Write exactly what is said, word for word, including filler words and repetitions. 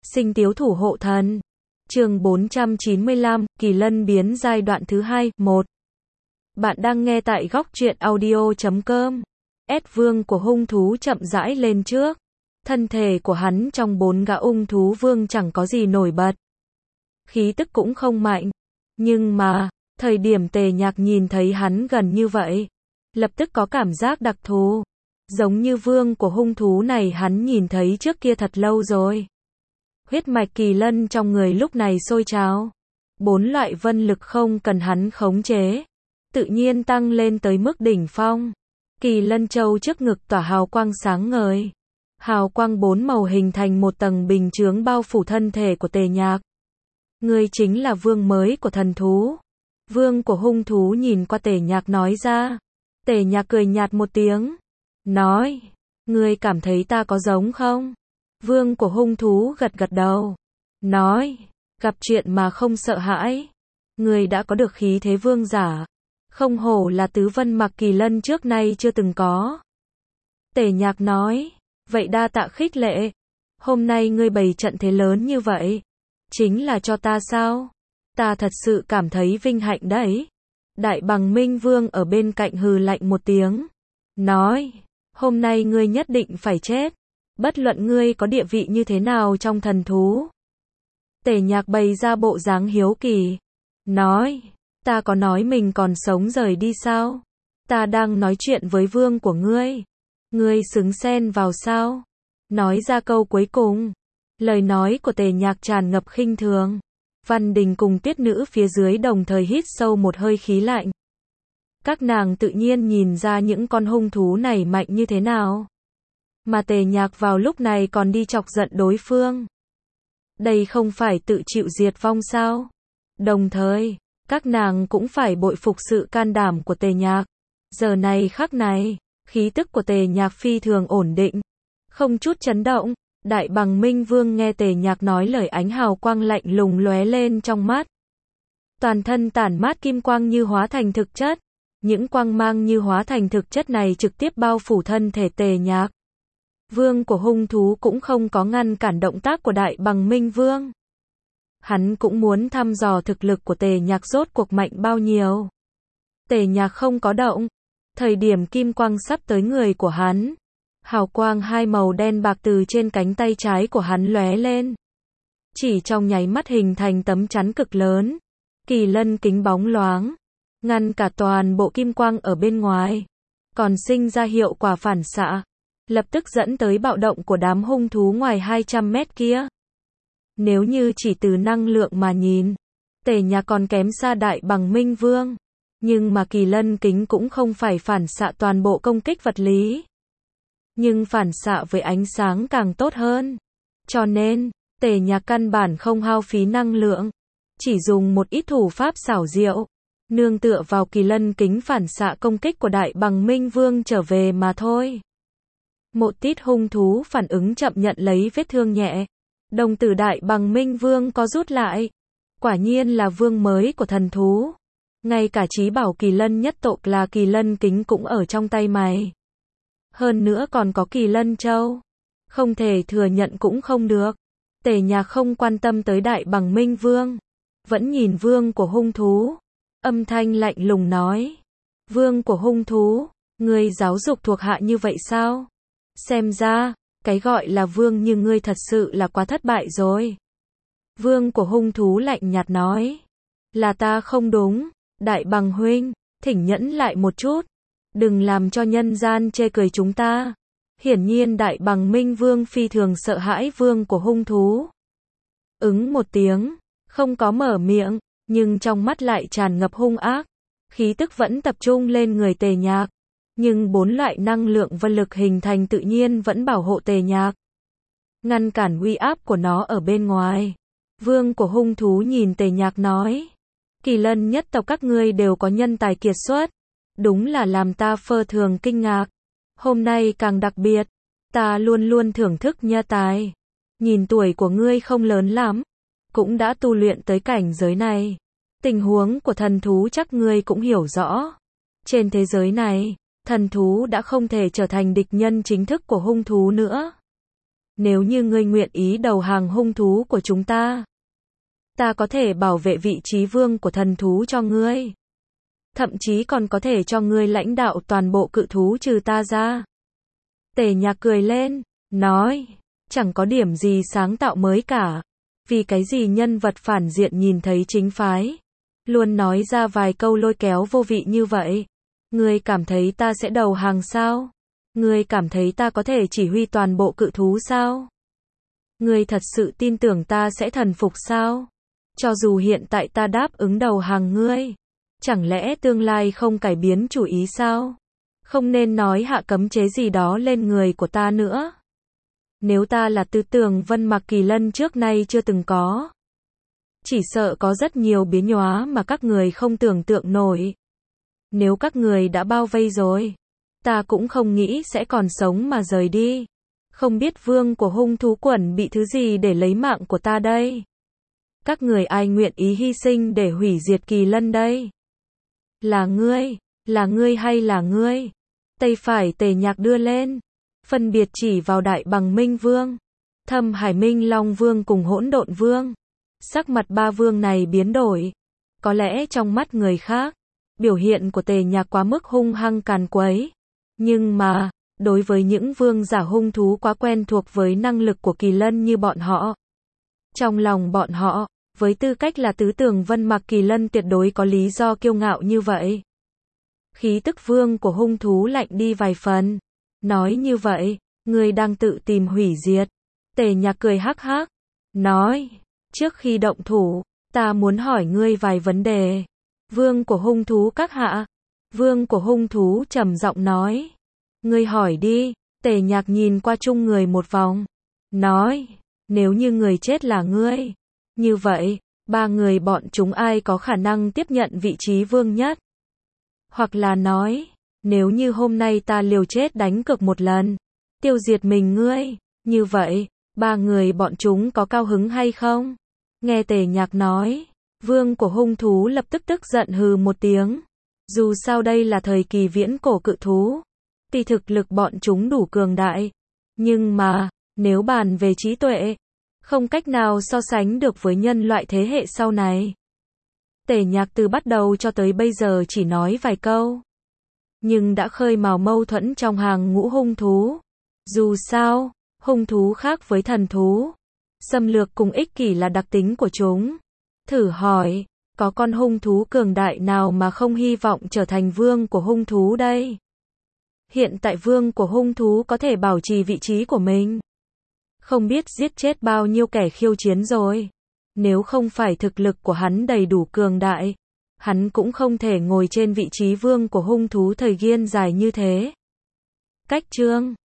Sinh tiếu thủ hộ thần. Chương bốn trăm chín mươi lăm, Kỳ Lân biến giai đoạn thứ hai, một. Bạn đang nghe tại góc truyện audio chấm com. S vương của hung thú chậm rãi lên trước. Thân thể của hắn trong bốn gã ung thú vương chẳng có gì nổi bật. Khí tức cũng không mạnh. Nhưng mà, thời điểm Tề Nhạc nhìn thấy hắn gần như vậy, lập tức có cảm giác đặc thù. Giống như vương của hung thú này hắn nhìn thấy trước kia thật lâu rồi. Huyết mạch kỳ lân trong người lúc này sôi trào. Bốn loại vân lực không cần hắn khống chế, tự nhiên tăng lên tới mức đỉnh phong. Kỳ lân châu trước ngực tỏa hào quang sáng ngời. Hào quang bốn màu hình thành một tầng bình chướng bao phủ thân thể của Tề Nhạc. Ngươi chính là vương mới của thần thú. Vương của hung thú nhìn qua Tề Nhạc nói ra. Tề Nhạc cười nhạt một tiếng. Nói, ngươi cảm thấy ta có giống không? Vương của hung thú gật gật đầu. Nói, gặp chuyện mà không sợ hãi. Ngươi đã có được khí thế vương giả. Không hổ là tứ vân mặc kỳ lân trước nay chưa từng có. Tề Nhạc nói, vậy đa tạ khích lệ. Hôm nay ngươi bày trận thế lớn như vậy, chính là cho ta sao? Ta thật sự cảm thấy vinh hạnh đấy. Đại Bằng Minh Vương ở bên cạnh hừ lạnh một tiếng. Nói, hôm nay ngươi nhất định phải chết. Bất luận ngươi có địa vị như thế nào trong thần thú. Tề Nhạc bày ra bộ dáng hiếu kỳ. Nói, ta có nói mình còn sống rời đi sao? Ta đang nói chuyện với vương của ngươi. Ngươi xứng xen vào sao? Nói ra câu cuối cùng. Lời nói của Tề Nhạc tràn ngập khinh thường. Văn Đình cùng Tuyết Nữ phía dưới đồng thời hít sâu một hơi khí lạnh. Các nàng tự nhiên nhìn ra những con hung thú này mạnh như thế nào. Mà Tề Nhạc vào lúc này còn đi chọc giận đối phương. Đây không phải tự chịu diệt vong sao? Đồng thời, các nàng cũng phải bội phục sự can đảm của Tề Nhạc. Giờ này khắc này, khí tức của Tề Nhạc phi thường ổn định, không chút chấn động. Đại Bằng Minh Vương nghe Tề Nhạc nói lời, ánh hào quang lạnh lùng lóe lên trong mắt. Toàn thân tản mát kim quang như hóa thành thực chất. Những quang mang như hóa thành thực chất này trực tiếp bao phủ thân thể Tề Nhạc. Vương của hung thú cũng không có ngăn cản động tác của Đại Bằng Minh Vương. Hắn cũng muốn thăm dò thực lực của Tề Nhạc rốt cuộc mạnh bao nhiêu. Tề Nhạc không có động. Thời điểm kim quang sắp tới người của hắn, hào quang hai màu đen bạc từ trên cánh tay trái của hắn lóe lên. Chỉ trong nháy mắt hình thành tấm chắn cực lớn. Kỳ lân kính bóng loáng, ngăn cả toàn bộ kim quang ở bên ngoài. Còn sinh ra hiệu quả phản xạ, lập tức dẫn tới bạo động của đám hung thú ngoài hai trăm mét kia. Nếu như chỉ từ năng lượng mà nhìn, Tề Nhạc còn kém xa Đại Bằng Minh Vương. Nhưng mà kỳ lân kính cũng không phải phản xạ toàn bộ công kích vật lý. Nhưng phản xạ với ánh sáng càng tốt hơn. Cho nên, Tề Nhạc căn bản không hao phí năng lượng. Chỉ dùng một ít thủ pháp xảo diệu. Nương tựa vào kỳ lân kính phản xạ công kích của Đại Bằng Minh Vương trở về mà thôi. Một tít hung thú phản ứng chậm nhận lấy vết thương nhẹ. Đồng tử Đại Bằng Minh Vương có rút lại. Quả nhiên là vương mới của thần thú. Ngay cả chí bảo kỳ lân nhất tộc là kỳ lân kính cũng ở trong tay mày. Hơn nữa còn có kỳ lân châu. Không thể thừa nhận cũng không được. Tề Nhạc không quan tâm tới Đại Bằng Minh Vương. Vẫn nhìn vương của hung thú. Âm thanh lạnh lùng nói. Vương của hung thú, ngươi giáo dục thuộc hạ như vậy sao? Xem ra, cái gọi là vương như ngươi thật sự là quá thất bại rồi. Vương của hung thú lạnh nhạt nói. Là ta không đúng. Đại Bằng huynh, thỉnh nhẫn lại một chút. Đừng làm cho nhân gian chê cười chúng ta. Hiển nhiên Đại Bằng Minh Vương phi thường sợ hãi vương của hung thú. Ứng một tiếng, không có mở miệng, nhưng trong mắt lại tràn ngập hung ác. Khí tức vẫn tập trung lên người Tề Nhạc. Nhưng bốn loại năng lượng vân lực hình thành tự nhiên vẫn bảo hộ Tề Nhạc. Ngăn cản uy áp của nó ở bên ngoài. Vương của hung thú nhìn Tề Nhạc nói. Kỳ lân nhất tộc các ngươi đều có nhân tài kiệt xuất. Đúng là làm ta pơ thường kinh ngạc. Hôm nay càng đặc biệt. Ta luôn luôn thưởng thức nha tài. Nhìn tuổi của ngươi không lớn lắm. Cũng đã tu luyện tới cảnh giới này. Tình huống của thần thú chắc ngươi cũng hiểu rõ. Trên thế giới này, thần thú đã không thể trở thành địch nhân chính thức của hung thú nữa. nếu như ngươi nguyện ý đầu hàng hung thú của chúng ta, ta có thể bảo vệ vị trí vương của thần thú cho ngươi. Thậm chí còn có thể cho ngươi lãnh đạo toàn bộ cự thú trừ ta ra. Tề Nhạc cười lên, nói, chẳng có điểm gì sáng tạo mới cả. Vì cái gì nhân vật phản diện nhìn thấy chính phái, luôn nói ra vài câu lôi kéo vô vị như vậy. Ngươi cảm thấy ta sẽ đầu hàng sao? Ngươi cảm thấy ta có thể chỉ huy toàn bộ cự thú sao? Ngươi thật sự tin tưởng ta sẽ thần phục sao? Cho dù hiện tại ta đáp ứng đầu hàng ngươi, chẳng lẽ tương lai không cải biến chủ ý sao? Không nên nói hạ cấm chế gì đó lên người của ta nữa. Nếu ta là Tư Tường Vân Mạc Kỳ Lân trước nay chưa từng có, chỉ sợ có rất nhiều biến hóa mà các người không tưởng tượng nổi. Nếu các người đã bao vây rồi, ta cũng không nghĩ sẽ còn sống mà rời đi. Không biết vương của hung thú quần bị thứ gì để lấy mạng của ta đây? Các người ai nguyện ý hy sinh để hủy diệt Kỳ Lân đây? Là ngươi, là ngươi hay là ngươi? Tay phải Tề Nhạc đưa lên, phân biệt chỉ vào Đại Bằng Minh Vương, Thâm Hải Minh Long Vương cùng Hỗn Độn Vương. Sắc mặt ba vương này biến đổi. Có lẽ trong mắt người khác, biểu hiện của Tề Nhạc quá mức hung hăng càn quấy. Nhưng mà, đối với những vương giả hung thú quá quen thuộc với năng lực của Kỳ Lân như bọn họ, trong lòng bọn họ, với tư cách là Tứ Tường Vân Mạc Kỳ Lân tuyệt đối có lý do kiêu ngạo như vậy. Khí tức vương của hung thú lạnh đi vài phần. Nói như vậy, ngươi đang tự tìm hủy diệt. Tề Nhạc cười hắc hắc, nói, trước khi động thủ, ta muốn hỏi ngươi vài vấn đề. Vương của hung thú các hạ. Vương của hung thú trầm giọng nói, ngươi hỏi đi. Tề Nhạc nhìn qua chung người một vòng, nói, nếu như người chết là ngươi, như vậy, ba người bọn chúng ai có khả năng tiếp nhận vị trí vương nhất? Hoặc là nói, nếu như hôm nay ta liều chết đánh cược một lần, tiêu diệt mình ngươi, như vậy, ba người bọn chúng có cao hứng hay không? Nghe Tề Nhạc nói, vương của hung thú lập tức tức giận hừ một tiếng. Dù sao đây là thời kỳ viễn cổ cự thú, tuy thực lực bọn chúng đủ cường đại, nhưng mà, nếu bàn về trí tuệ, không cách nào so sánh được với nhân loại thế hệ sau này. Tề Nhạc từ bắt đầu cho tới bây giờ chỉ nói vài câu, nhưng đã khơi mào mâu thuẫn trong hàng ngũ hung thú. Dù sao, hung thú khác với thần thú, xâm lược cùng ích kỷ là đặc tính của chúng. Thử hỏi, có con hung thú cường đại nào mà không hy vọng trở thành vương của hung thú đây? Hiện tại vương của hung thú có thể bảo trì vị trí của mình, không biết giết chết bao nhiêu kẻ khiêu chiến rồi. Nếu không phải thực lực của hắn đầy đủ cường đại, hắn cũng không thể ngồi trên vị trí vương của hung thú thời gian dài như thế. Cách chương